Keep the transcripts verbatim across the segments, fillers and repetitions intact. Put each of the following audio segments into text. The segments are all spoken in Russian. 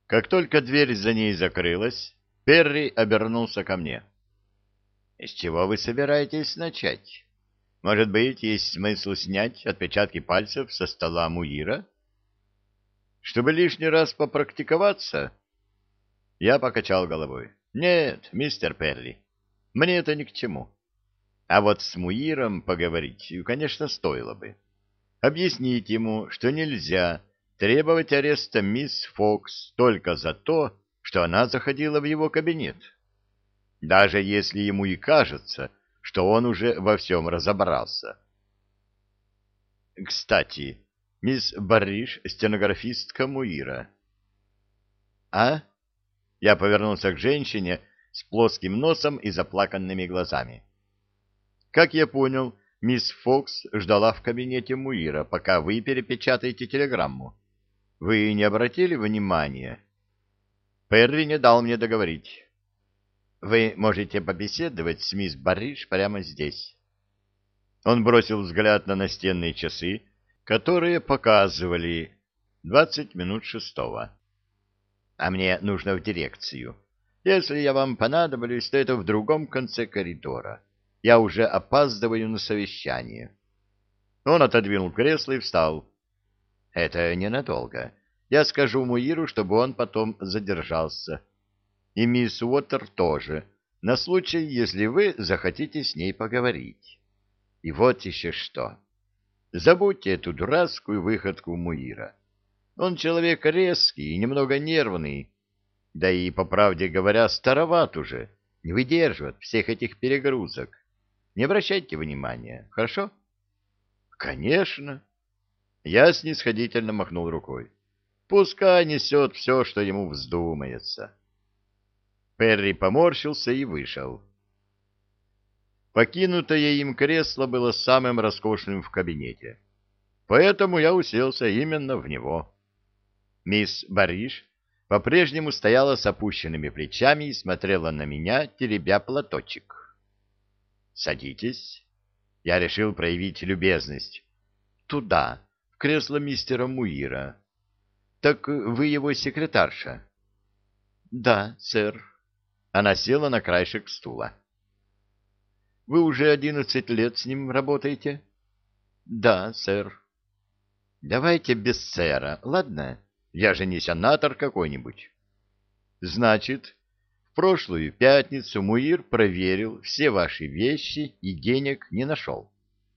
Как только дверь за ней закрылась, Перри обернулся ко мне. — С чего вы собираетесь начать? Может быть, есть смысл снять отпечатки пальцев со стола Муира? — Чтобы лишний раз попрактиковаться? Я покачал головой. — Нет, мистер Перри, мне это ни к чему. А вот с Муиром поговорить, конечно, стоило бы. Объяснить ему, что нельзя требовать ареста мисс Фокс только за то, что она заходила в его кабинет. Даже если ему и кажется, что он уже во всем разобрался. Кстати, мисс Барриш — стенографистка Муира. — А? Я повернулся к женщине с плоским носом и заплаканными глазами. Как я понял, мисс Фокс ждала в кабинете Муира, пока вы перепечатаете телеграмму. Вы не обратили внимания? Перри не дал мне договорить. Вы можете побеседовать с мисс Барриш прямо здесь. Он бросил взгляд на настенные часы, которые показывали двадцать минут шестого. А мне нужно в дирекцию. Если я вам понадоблюсь, то это в другом конце коридора. Я уже опаздываю на совещание. Он отодвинул кресло и встал. Это ненадолго. Я скажу Муиру, чтобы он потом задержался. И мисс Уоттер тоже, на случай, если вы захотите с ней поговорить. И вот еще что. Забудьте эту дурацкую выходку Муира. Он человек резкий и немного нервный, да и, по правде говоря, староват уже, не выдерживает всех этих перегрузок. Не обращайте внимания, хорошо? Конечно. Я снисходительно махнул рукой. Пускай несет все, что ему вздумается. Перри поморщился и вышел. Покинутое им кресло было самым роскошным в кабинете, поэтому я уселся именно в него. Мисс Барриш по-прежнему стояла с опущенными плечами и смотрела на меня, теребя платочек. «Садитесь». Я решил проявить любезность. «Туда, в кресло мистера Муира. Так вы его секретарша?» «Да, сэр». Она села на краешек стула. «Вы уже одиннадцать лет с ним работаете?» «Да, сэр». «Давайте без сэра, ладно? Я же не сенатор какой-нибудь». «Значит, в прошлую пятницу Муир проверил все ваши вещи и денег не нашел».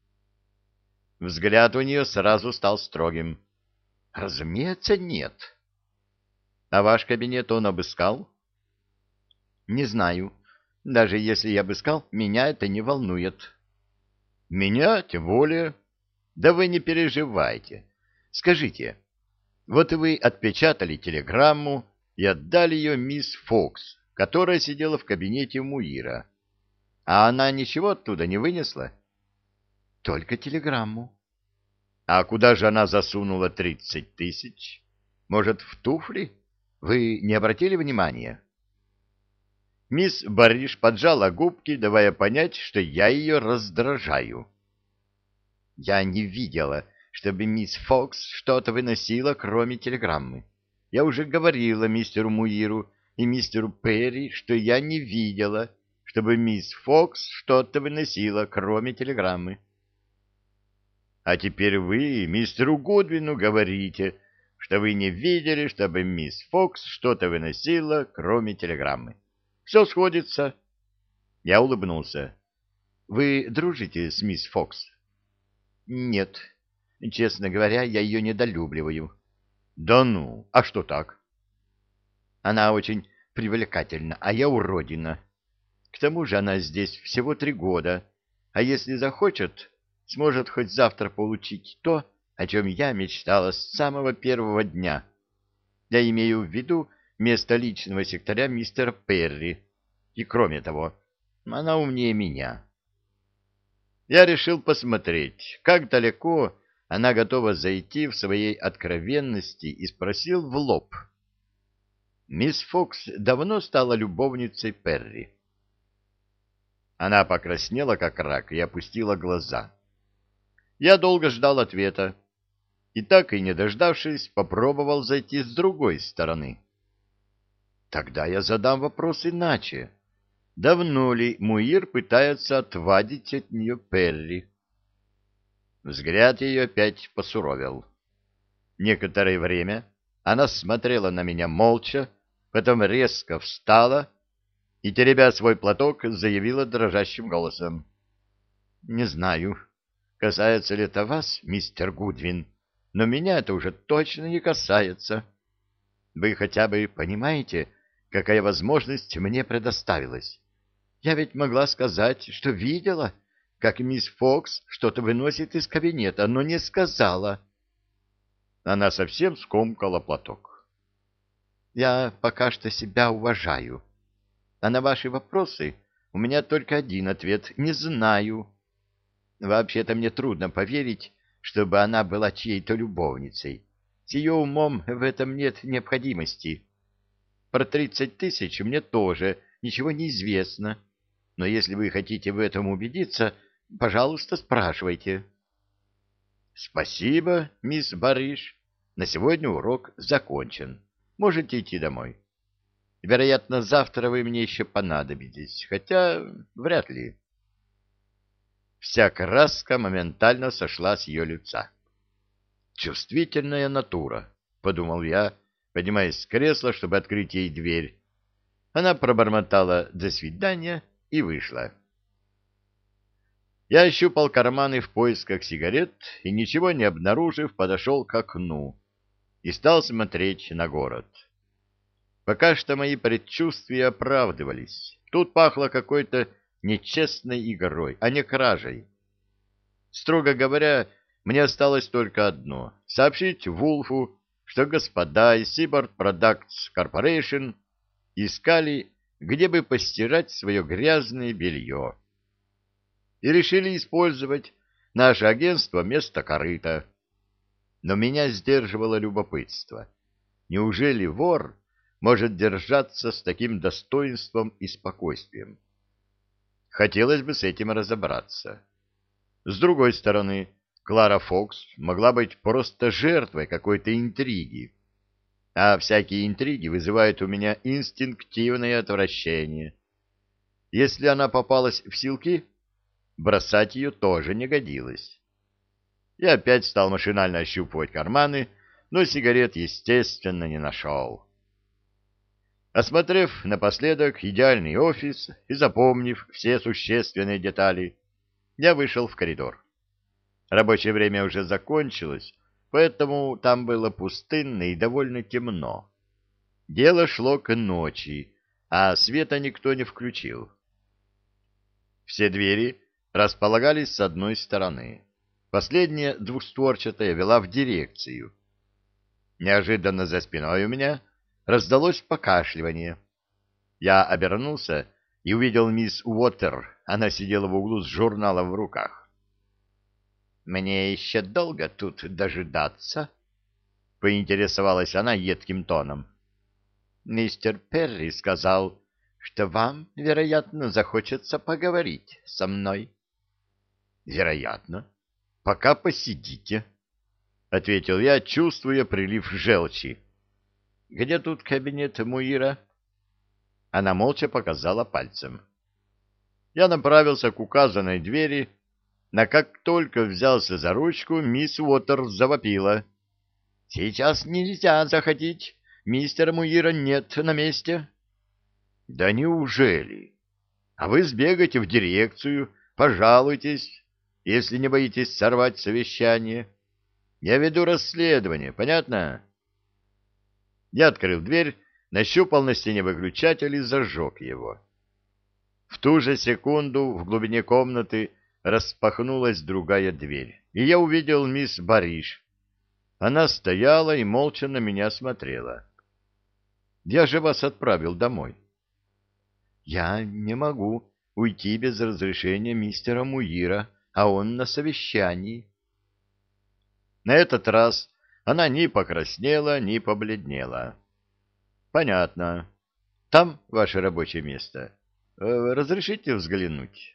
Взгляд у нее сразу стал строгим. «Разумеется, нет». «А ваш кабинет он обыскал?» «Не знаю. Даже если я обыскал, меня это не волнует». «Меня тем более. Да вы не переживайте. Скажите, вот вы отпечатали телеграмму и отдали ее мисс Фокс, которая сидела в кабинете Муира. А она ничего оттуда не вынесла?» «Только телеграмму». «А куда же она засунула тридцать тысяч? Может, в туфли? Вы не обратили внимания?» Мисс Барриш поджала губки, давая понять, что я ее раздражаю. «Я не видела, чтобы мисс Фокс что-то выносила, кроме телеграммы. Я уже говорила мистеру Муиру и мистеру Перри, что я не видела, чтобы мисс Фокс что-то выносила, кроме телеграммы». «А теперь вы мистеру Гудвину говорите, что вы не видели, чтобы мисс Фокс что-то выносила, кроме телеграммы. Все сходится». Я улыбнулся. «Вы дружите с мисс Фокс?» «Нет. Честно говоря, я ее недолюбливаю». «Да ну, а что так?» «Она очень привлекательна, а я уродина. К тому же она здесь всего три года, а если захочет, сможет хоть завтра получить то, о чем я мечтала с самого первого дня. Я имею в виду место личного секретаря мистера Перри. И кроме того, она умнее меня». Я решил посмотреть, как далеко она готова зайти в своей откровенности, и спросил в лоб. «Мисс Фокс давно стала любовницей Перри?» Она покраснела, как рак, и опустила глаза. Я долго ждал ответа, и так и не дождавшись, попробовал зайти с другой стороны. Тогда я задам вопрос иначе. Давно ли Муир пытается отвадить от нее Перри? Взгляд ее опять посуровил. Некоторое время она смотрела на меня молча, потом резко встала и, теребя свой платок, заявила дрожащим голосом. — Не знаю, касается ли это вас, мистер Гудвин, но меня это уже точно не касается. Вы хотя бы понимаете, какая возможность мне предоставилась? Я ведь могла сказать, что видела, как мисс Фокс что-то выносит из кабинета, но не сказала. Она совсем скомкала платок. Я пока что себя уважаю. А на ваши вопросы у меня только один ответ — не знаю. Вообще-то мне трудно поверить, чтобы она была чьей-то любовницей. С ее умом в этом нет необходимости. Про тридцать тысяч мне тоже ничего не известно. Но если вы хотите в этом убедиться, пожалуйста, спрашивайте. Спасибо, мисс Бариш. На сегодня урок закончен. Можете идти домой. Вероятно, завтра вы мне еще понадобитесь, хотя вряд ли. Вся краска моментально сошла с ее лица. «Чувствительная натура», — подумал я, поднимаясь с кресла, чтобы открыть ей дверь. Она пробормотала «до свидания» и вышла. Я ощупал карманы в поисках сигарет и, ничего не обнаружив, подошел к окну и стал смотреть на город. Пока что мои предчувствия оправдывались. Тут пахло какой-то нечестной игрой, а не кражей. Строго говоря, мне осталось только одно — сообщить Вулфу, что господа из Seaboard Products Corporation искали, где бы постирать свое грязное белье, и решили использовать наше агентство вместо корыта. Но меня сдерживало любопытство. Неужели вор может держаться с таким достоинством и спокойствием? Хотелось бы с этим разобраться. С другой стороны, Клара Фокс могла быть просто жертвой какой-то интриги, а всякие интриги вызывают у меня инстинктивное отвращение. Если она попалась в силки, бросать ее тоже не годилось. Я опять стал машинально ощупывать карманы, но сигарет, естественно, не нашел. Осмотрев напоследок идеальный офис и запомнив все существенные детали, я вышел в коридор. Рабочее время уже закончилось, поэтому там было пустынно и довольно темно. Дело шло к ночи, а света никто не включил. Все двери располагались с одной стороны. Последняя, двухстворчатая, вела в дирекцию. Неожиданно за спиной у меня раздалось покашливание. Я обернулся и увидел мисс Уотер. Она сидела в углу с журналом в руках. «Мне еще долго тут дожидаться?» — поинтересовалась она едким тоном. «Мистер Перри сказал, что вам, вероятно, захочется поговорить со мной». «Вероятно. Пока посидите», — ответил я, чувствуя прилив желчи. «Где тут кабинет Муира?» Она молча показала пальцем. Я направился к указанной двери, но как только взялся за ручку, мисс Уотерс завопила. «Сейчас нельзя заходить. Мистера Муира нет на месте». «Да неужели? А вы сбегайте в дирекцию, пожалуйтесь, если не боитесь сорвать совещание. Я веду расследование, понятно?» Я открыл дверь, нащупал на стене выключатель и зажег его. В ту же секунду в глубине комнаты распахнулась другая дверь, и я увидел мисс Бариш. Она стояла и молча на меня смотрела. «Я же вас отправил домой». «Я не могу уйти без разрешения мистера Муира, а он на совещании». На этот раз она ни покраснела, ни побледнела. «Понятно. Там ваше рабочее место. Разрешите взглянуть?»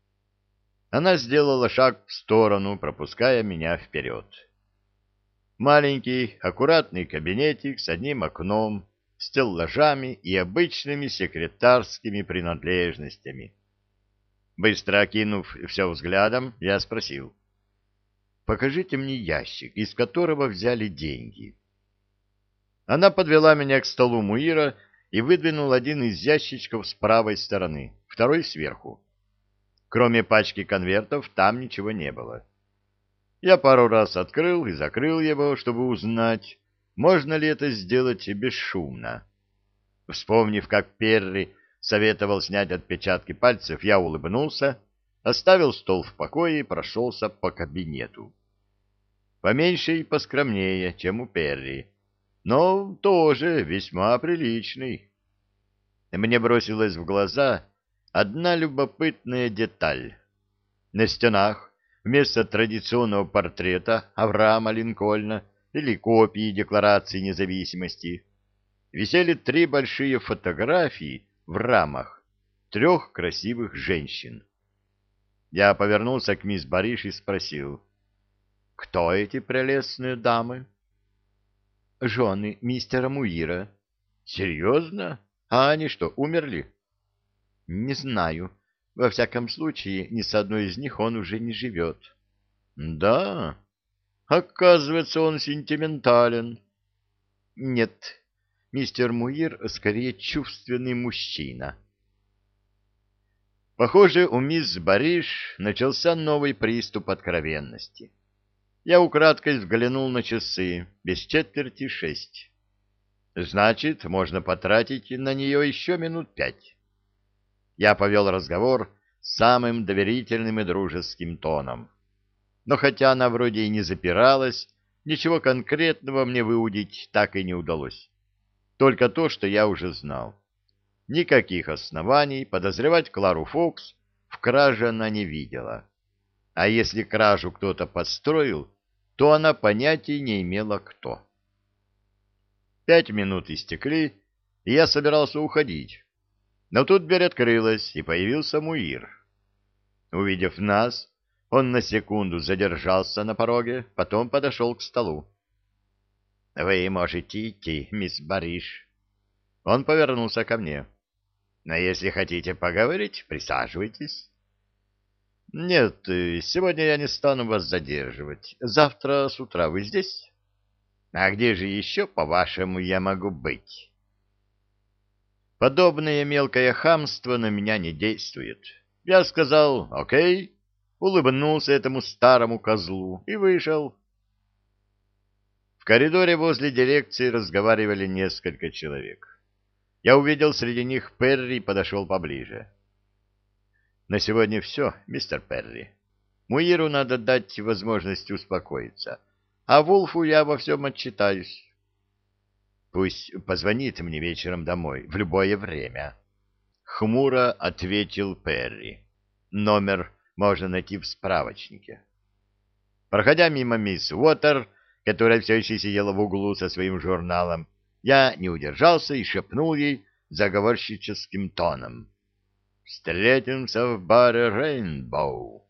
Она сделала шаг в сторону, пропуская меня вперед. Маленький, аккуратный кабинетик с одним окном, стеллажами и обычными секретарскими принадлежностями. Быстро окинув все взглядом, я спросил: «Покажите мне ящик, из которого взяли деньги». Она подвела меня к столу Муира и выдвинула один из ящичков с правой стороны, второй сверху. Кроме пачки конвертов там ничего не было. Я пару раз открыл и закрыл его, чтобы узнать, можно ли это сделать бесшумно. Вспомнив, как Перри советовал снять отпечатки пальцев, я улыбнулся, оставил стол в покое и прошелся по кабинету. Поменьше и поскромнее, чем у Перри, но тоже весьма приличный. Мне бросилась в глаза одна любопытная деталь. На стенах вместо традиционного портрета Авраама Линкольна или копии Декларации независимости висели три большие фотографии в рамах трех красивых женщин. Я повернулся к мисс Бариш и спросил: «Кто эти прелестные дамы?» «Жены мистера Муира». «Серьезно? А они что, умерли?» «Не знаю. Во всяком случае, ни с одной из них он уже не живет». «Да? Оказывается, он сентиментален». «Нет, мистер Муир скорее чувственный мужчина». Похоже, у мисс Бариш начался новый приступ откровенности. Я украдкой взглянул на часы, без четверти шесть. Значит, можно потратить на нее еще минут пять. Я повел разговор самым доверительным и дружеским тоном. Но хотя она вроде и не запиралась, ничего конкретного мне выудить так и не удалось. Только то, что я уже знал. Никаких оснований подозревать Клару Фокс в краже она не видела. А если кражу кто-то подстроил, то она понятия не имела, кто. Пять минут истекли, и я собирался уходить. Но тут дверь открылась, и появился Муир. Увидев нас, он на секунду задержался на пороге, потом подошел к столу. — Вы можете идти, мисс Бариш. Он повернулся ко мне. — Но если хотите поговорить, присаживайтесь. — Нет, сегодня я не стану вас задерживать. Завтра с утра вы здесь? — А где же еще, по-вашему, я могу быть? Подобное мелкое хамство на меня не действует. Я сказал «Окей», улыбнулся этому старому козлу и вышел. В коридоре возле дирекции разговаривали несколько человек. Я увидел среди них Перри и подошел поближе. На сегодня все, мистер Перри. Муиру надо дать возможность успокоиться, а Вулфу я во всем отчитаюсь. Пусть позвонит мне вечером домой, в любое время. Хмуро ответил Перри. Номер можно найти в справочнике. Проходя мимо мисс Уотер, которая все еще сидела в углу со своим журналом, я не удержался и шепнул ей заговорщическим тоном: «Встретимся в баре «Рейнбоу».